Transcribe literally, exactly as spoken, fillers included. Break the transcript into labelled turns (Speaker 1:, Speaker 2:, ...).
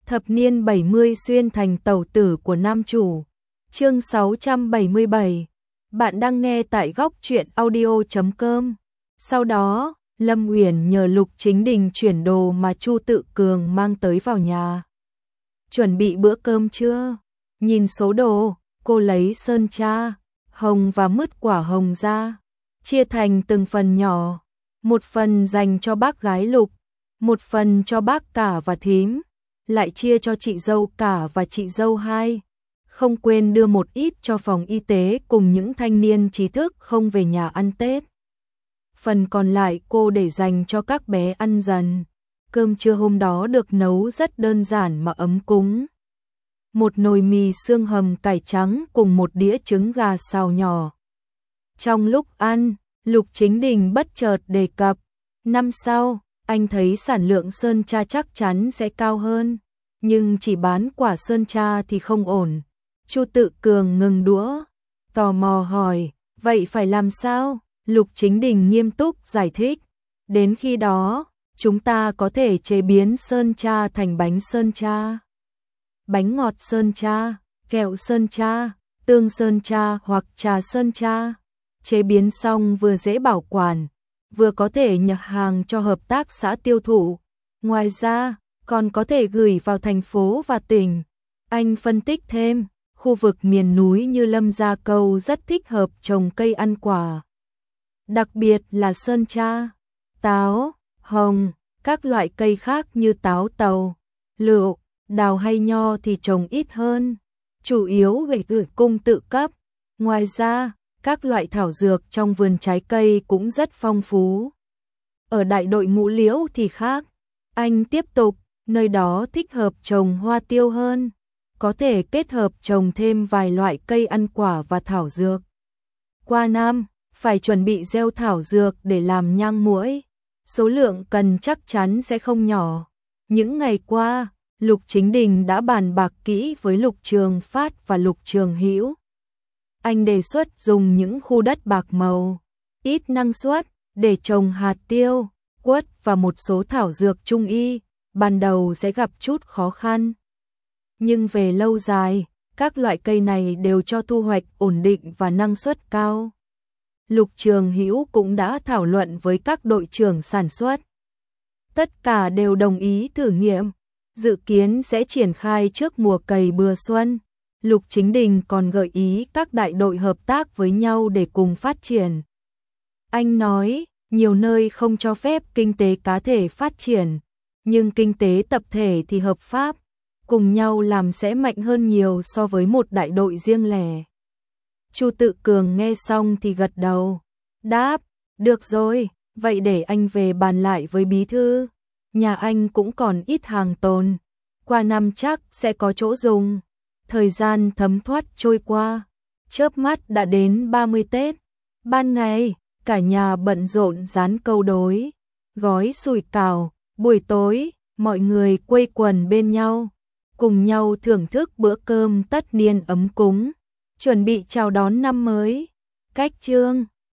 Speaker 1: Thập niên bảy mươi xuyên thành tẩu tử của nam chủ. Chương sáu trăm bảy mươi bảy. Bạn đang nghe tại góc truyện audio chấm com. Sau đó, Lâm Uyển nhờ Lục Chính Đình chuyển đồ mà Chu Tự Cường mang tới vào nhà. Chuẩn bị bữa cơm chưa? Nhìn số đồ, cô lấy sơn tra, hồng và mứt quả hồng ra, chia thành từng phần nhỏ, một phần dành cho bác gái Lục, một phần cho bác cả và thím, lại chia cho chị dâu cả và chị dâu hai. Không quên đưa một ít cho phòng y tế cùng những thanh niên trí thức không về nhà ăn Tết. Phần còn lại cô để dành cho các bé ăn dần. Cơm trưa hôm đó được nấu rất đơn giản mà ấm cúng. Một nồi mì xương hầm cải trắng cùng một đĩa trứng gà xào nhỏ. Trong lúc ăn, Lục Chính Đình bất chợt đề cập, năm sau, anh thấy sản lượng sơn tra chắc chắn sẽ cao hơn, nhưng chỉ bán quả sơn tra thì không ổn. Chu Tự Cường ngừng đũa, tò mò hỏi, vậy phải làm sao? Lục Chính Đình nghiêm túc giải thích, đến khi đó, chúng ta có thể chế biến sơn tra thành bánh sơn tra, bánh ngọt sơn tra, kẹo sơn tra, tương sơn tra hoặc trà sơn tra. Chế biến xong vừa dễ bảo quản, vừa có thể nhập hàng cho hợp tác xã tiêu thụ. Ngoài ra, còn có thể gửi vào thành phố và tỉnh. Anh phân tích thêm, khu vực miền núi như Lâm Gia Câu rất thích hợp trồng cây ăn quả. Đặc biệt là sơn tra, táo, hồng, các loại cây khác như táo tàu, lựu, đào hay nho thì trồng ít hơn, chủ yếu để gửi cung tự cấp. Ngoài ra, các loại thảo dược trong vườn trái cây cũng rất phong phú. Ở đại đội Ngũ Liễu thì khác, anh tiếp tục, nơi đó thích hợp trồng hoa tiêu hơn, có thể kết hợp trồng thêm vài loại cây ăn quả và thảo dược. Qua năm, phải chuẩn bị gieo thảo dược để làm nhang muỗi, số lượng cần chắc chắn sẽ không nhỏ. Những ngày qua, Lục Chính Đình đã bàn bạc kỹ với Lục Trường Phát và Lục Trường Hữu. Anh đề xuất dùng những khu đất bạc màu, ít năng suất, để trồng hạt tiêu, quất và một số thảo dược trung y, ban đầu sẽ gặp chút khó khăn. Nhưng về lâu dài, các loại cây này đều cho thu hoạch ổn định và năng suất cao. Lục Trường Hữu cũng đã thảo luận với các đội trưởng sản xuất. Tất cả đều đồng ý thử nghiệm, dự kiến sẽ triển khai trước mùa cày bừa xuân. Lục Chính Đình còn gợi ý các đại đội hợp tác với nhau để cùng phát triển. Anh nói, nhiều nơi không cho phép kinh tế cá thể phát triển, nhưng kinh tế tập thể thì hợp pháp, cùng nhau làm sẽ mạnh hơn nhiều so với một đại đội riêng lẻ. Chu Tự Cường nghe xong thì gật đầu, đáp, được rồi, vậy để anh về bàn lại với bí thư. Nhà anh cũng còn ít hàng tồn, qua năm chắc sẽ có chỗ dùng. Thời gian thấm thoát trôi qua, chớp mắt đã đến ba mươi Tết. Ban ngày, cả nhà bận rộn dán câu đối, gói sủi cảo. Buổi tối, mọi người quây quần bên nhau, cùng nhau thưởng thức bữa cơm tất niên ấm cúng, chuẩn bị chào đón năm mới. Cách chương